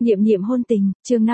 Niệm niệm hôn tình, chương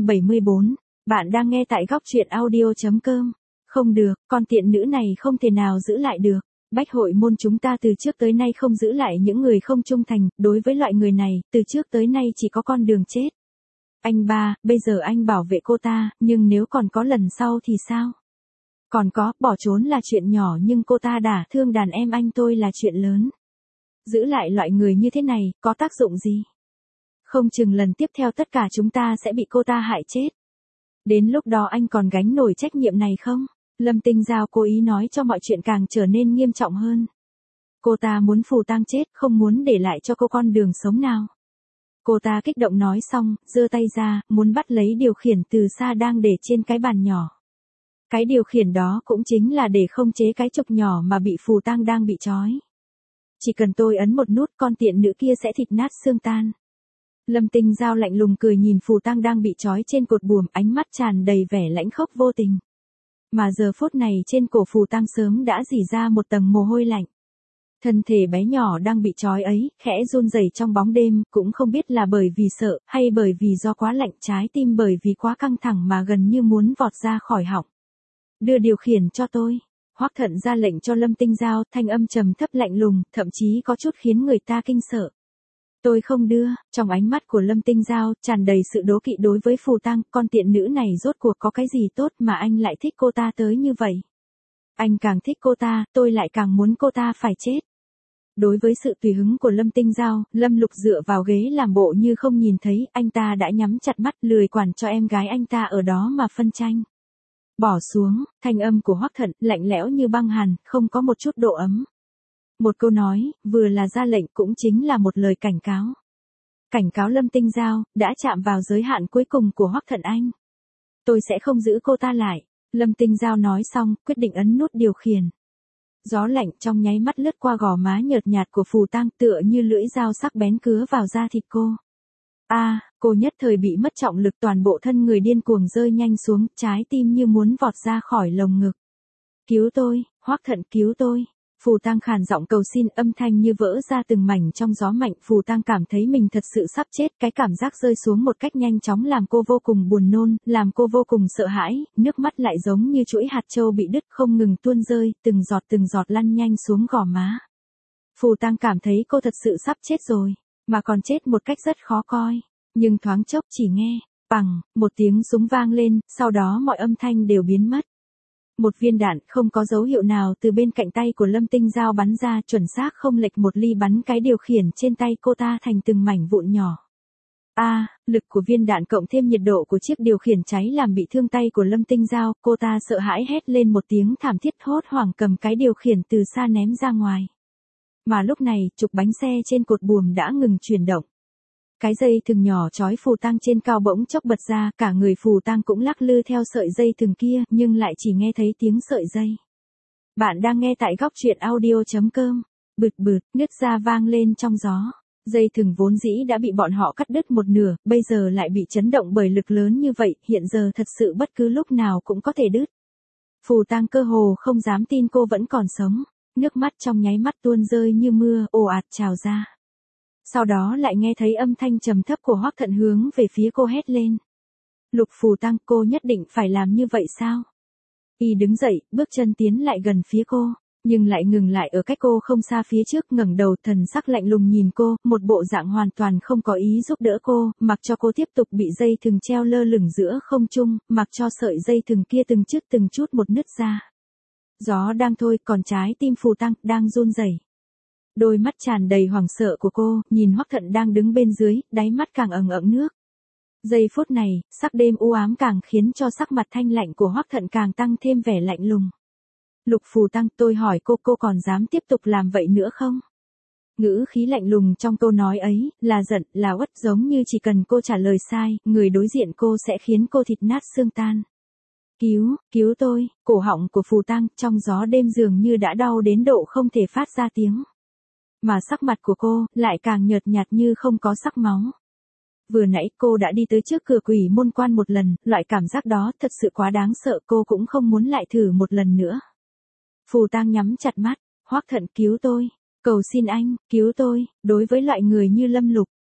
574. Bạn đang nghe tại góc truyện audio.com. Không được, con tiện nữ này không thể nào giữ lại được. Bách hội môn chúng ta từ trước tới nay không giữ lại những người không trung thành, đối với loại người này, từ trước tới nay chỉ có con đường chết. Anh ba, bây giờ anh bảo vệ cô ta, nhưng nếu còn có lần sau thì sao? Còn có, bỏ trốn là chuyện nhỏ nhưng cô ta đả thương đàn em anh tôi là chuyện lớn. Giữ lại loại người như thế này, có tác dụng gì? Không chừng lần tiếp theo tất cả chúng ta sẽ bị cô ta hại chết. Đến lúc đó anh còn gánh nổi trách nhiệm này không? Lâm Tinh Giao cố ý nói cho mọi chuyện càng trở nên nghiêm trọng hơn. Cô ta muốn Phù Tang chết, không muốn để lại cho cô con đường sống nào. Cô ta kích động nói xong, giơ tay ra, muốn bắt lấy điều khiển từ xa đang để trên cái bàn nhỏ. Cái điều khiển đó cũng chính là để khống chế cái trục nhỏ mà bị Phù Tang đang bị trói. Chỉ cần tôi ấn một nút, con tiện nữ kia sẽ thịt nát xương tan. Lâm Tinh Giao lạnh lùng cười nhìn Phù Tang đang bị trói trên cột buồm, ánh mắt tràn đầy vẻ lãnh khốc vô tình. Mà giờ phút này trên cổ Phù Tang sớm đã rỉ ra một tầng mồ hôi lạnh. Thân thể bé nhỏ đang bị trói ấy, khẽ run rẩy trong bóng đêm, cũng không biết là bởi vì sợ, hay bởi vì do quá lạnh, trái tim bởi vì quá căng thẳng mà gần như muốn vọt ra khỏi họng. Đưa điều khiển cho tôi. Hoắc Thận ra lệnh cho Lâm Tinh Giao, thanh âm trầm thấp lạnh lùng, thậm chí có chút khiến người ta kinh sợ. Tôi không đưa, trong ánh mắt của Lâm Tinh Giao, tràn đầy sự đố kỵ đối với Phù Tang, con tiện nữ này rốt cuộc có cái gì tốt mà anh lại thích cô ta tới như vậy. Anh càng thích cô ta, tôi lại càng muốn cô ta phải chết. Đối với sự tùy hứng của Lâm Tinh Giao, Lâm Lục dựa vào ghế làm bộ như không nhìn thấy, anh ta đã nhắm chặt mắt lười quản cho em gái anh ta ở đó mà phân tranh. Bỏ xuống, thanh âm của Hoắc Thận, lạnh lẽo như băng hàn, không có một chút độ ấm. Một câu nói, vừa là ra lệnh cũng chính là một lời cảnh cáo. Cảnh cáo Lâm Tinh Giao, đã chạm vào giới hạn cuối cùng của Hoắc Thận anh. Tôi sẽ không giữ cô ta lại. Lâm Tinh Giao nói xong, quyết định ấn nút điều khiển. Gió lạnh trong nháy mắt lướt qua gò má nhợt nhạt của Phù Tang, tựa như lưỡi dao sắc bén cứa vào da thịt cô. Cô nhất thời bị mất trọng lực, toàn bộ thân người điên cuồng rơi nhanh xuống, trái tim như muốn vọt ra khỏi lồng ngực. Cứu tôi, Hoắc Thận cứu tôi. Phù Tang khàn giọng cầu xin, âm thanh như vỡ ra từng mảnh trong gió mạnh. Phù Tang cảm thấy mình thật sự sắp chết, cái cảm giác rơi xuống một cách nhanh chóng làm cô vô cùng buồn nôn, làm cô vô cùng sợ hãi, nước mắt lại giống như chuỗi hạt châu bị đứt không ngừng tuôn rơi, từng giọt lăn nhanh xuống gò má. Phù Tang cảm thấy cô thật sự sắp chết rồi, mà còn chết một cách rất khó coi. Nhưng thoáng chốc chỉ nghe, bằng, một tiếng súng vang lên, sau đó mọi âm thanh đều biến mất. Một viên đạn không có dấu hiệu nào từ bên cạnh tay của Lâm Tinh Giao bắn ra, chuẩn xác không lệch một ly bắn cái điều khiển trên tay cô ta thành từng mảnh vụn nhỏ. Lực của viên đạn cộng thêm nhiệt độ của chiếc điều khiển cháy làm bị thương tay của Lâm Tinh Giao, cô ta sợ hãi hét lên một tiếng thảm thiết, hốt hoảng cầm cái điều khiển từ xa ném ra ngoài. Mà lúc này, trục bánh xe trên cột buồm đã ngừng chuyển động. Cái dây thừng nhỏ trói Phù Tang trên cao bỗng chốc bật ra, cả người Phù Tang cũng lắc lư theo sợi dây thừng kia, nhưng lại chỉ nghe thấy tiếng sợi dây. Bạn đang nghe tại góc truyện audio.com. Bực bực, nứt ra vang lên trong gió. Dây thừng vốn dĩ đã bị bọn họ cắt đứt một nửa, bây giờ lại bị chấn động bởi lực lớn như vậy, hiện giờ thật sự bất cứ lúc nào cũng có thể đứt. Phù Tang cơ hồ không dám tin cô vẫn còn sống, nước mắt trong nháy mắt tuôn rơi như mưa, ồ ạt trào ra. Sau đó lại nghe thấy âm thanh trầm thấp của Hoắc Thận hướng về phía cô hét lên. Lục Phù Tang, cô nhất định phải làm như vậy sao? Y đứng dậy, bước chân tiến lại gần phía cô, nhưng lại ngừng lại ở cách cô không xa phía trước, ngẩng đầu, thần sắc lạnh lùng nhìn cô, một bộ dạng hoàn toàn không có ý giúp đỡ cô, mặc cho cô tiếp tục bị dây thừng treo lơ lửng giữa không trung, mặc cho sợi dây thừng kia từng chút một nứt ra. Gió đang thôi, còn trái tim Phù Tang đang run rẩy. Đôi mắt tràn đầy hoảng sợ của cô, nhìn Hoắc Thận đang đứng bên dưới, đáy mắt càng ẩn ẩn nước. Giây phút này, sắc đêm u ám càng khiến cho sắc mặt thanh lạnh của Hoắc Thận càng tăng thêm vẻ lạnh lùng. Lục Phù Tang, tôi hỏi cô còn dám tiếp tục làm vậy nữa không? Ngữ khí lạnh lùng trong câu nói ấy, là giận, là uất, giống như chỉ cần cô trả lời sai, người đối diện cô sẽ khiến cô thịt nát xương tan. Cứu tôi, cổ họng của Phù Tang trong gió đêm dường như đã đau đến độ không thể phát ra tiếng. Mà sắc mặt của cô lại càng nhợt nhạt như không có sắc máu. Vừa nãy cô đã đi tới trước cửa Quỷ Môn Quan một lần, loại cảm giác đó thật sự quá đáng sợ, cô cũng không muốn lại thử một lần nữa. Phù Tang nhắm chặt mắt, Hoắc Thận cứu tôi, cầu xin anh, cứu tôi, đối với loại người như Lâm Lục,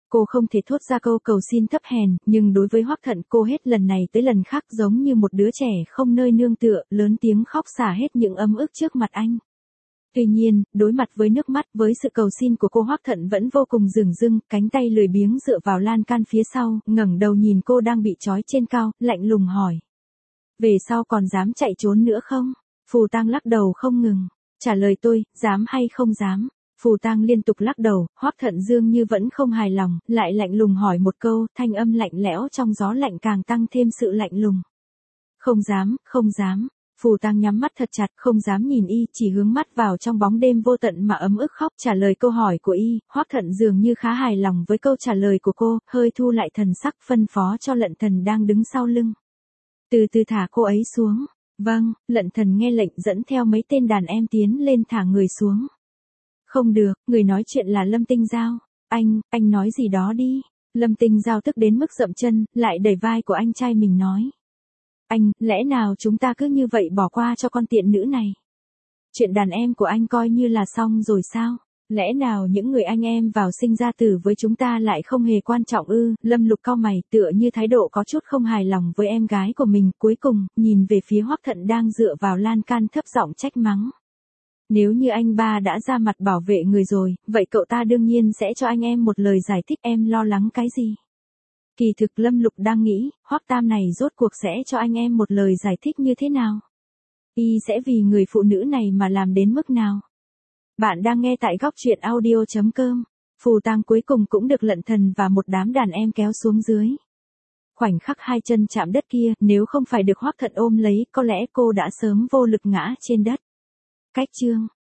Cô không thể thốt ra câu cầu xin thấp hèn, nhưng đối với Hoắc Thận cô hết lần này tới lần khác giống như một đứa trẻ không nơi nương tựa, lớn tiếng khóc xả hết những ấm ức trước mặt anh. Tuy nhiên, đối mặt với nước mắt, với sự cầu xin của cô, Hoắc Thận vẫn vô cùng dửng dưng, cánh tay lười biếng dựa vào lan can phía sau, ngẩng đầu nhìn cô đang bị trói trên cao, lạnh lùng hỏi. Về sau còn dám chạy trốn nữa không? Phù Tang lắc đầu không ngừng. Trả lời tôi, dám hay không dám? Phù Tang liên tục lắc đầu, Hoắc Thận dường như vẫn không hài lòng, lại lạnh lùng hỏi một câu, thanh âm lạnh lẽo trong gió lạnh càng tăng thêm sự lạnh lùng. Không dám, không dám. Phù Tang nhắm mắt thật chặt, không dám nhìn y, chỉ hướng mắt vào trong bóng đêm vô tận mà ấm ức khóc. Trả lời câu hỏi của y, Hoắc Thận dường như khá hài lòng với câu trả lời của cô, hơi thu lại thần sắc, phân phó cho Lận Thần đang đứng sau lưng. Từ từ thả cô ấy xuống. Vâng, Lận Thần nghe lệnh dẫn theo mấy tên đàn em tiến lên thả người xuống. Không được, người nói chuyện là Lâm Tinh Giao. Anh nói gì đó đi. Lâm Tinh Giao tức đến mức dậm chân, lại đẩy vai của anh trai mình nói. Anh, lẽ nào chúng ta cứ như vậy bỏ qua cho con tiện nữ này? Chuyện đàn em của anh coi như là xong rồi sao? Lẽ nào những người anh em vào sinh ra tử với chúng ta lại không hề quan trọng ư? Lâm Lục cau mày, tựa như thái độ có chút không hài lòng với em gái của mình, cuối cùng, nhìn về phía Hoắc Thận đang dựa vào lan can thấp giọng trách mắng. Nếu như anh ba đã ra mặt bảo vệ người rồi, vậy cậu ta đương nhiên sẽ cho anh em một lời giải thích, em lo lắng cái gì? Kỳ thực Lâm Lục đang nghĩ, Hoắc Tam này rốt cuộc sẽ cho anh em một lời giải thích như thế nào? Y sẽ vì người phụ nữ này mà làm đến mức nào? Bạn đang nghe tại góc truyện audio.com. Phù Tang cuối cùng cũng được Lận Thần và một đám đàn em kéo xuống dưới. Khoảnh khắc hai chân chạm đất kia, nếu không phải được Hoắc Thận ôm lấy, có lẽ cô đã sớm vô lực ngã trên đất. Cách chương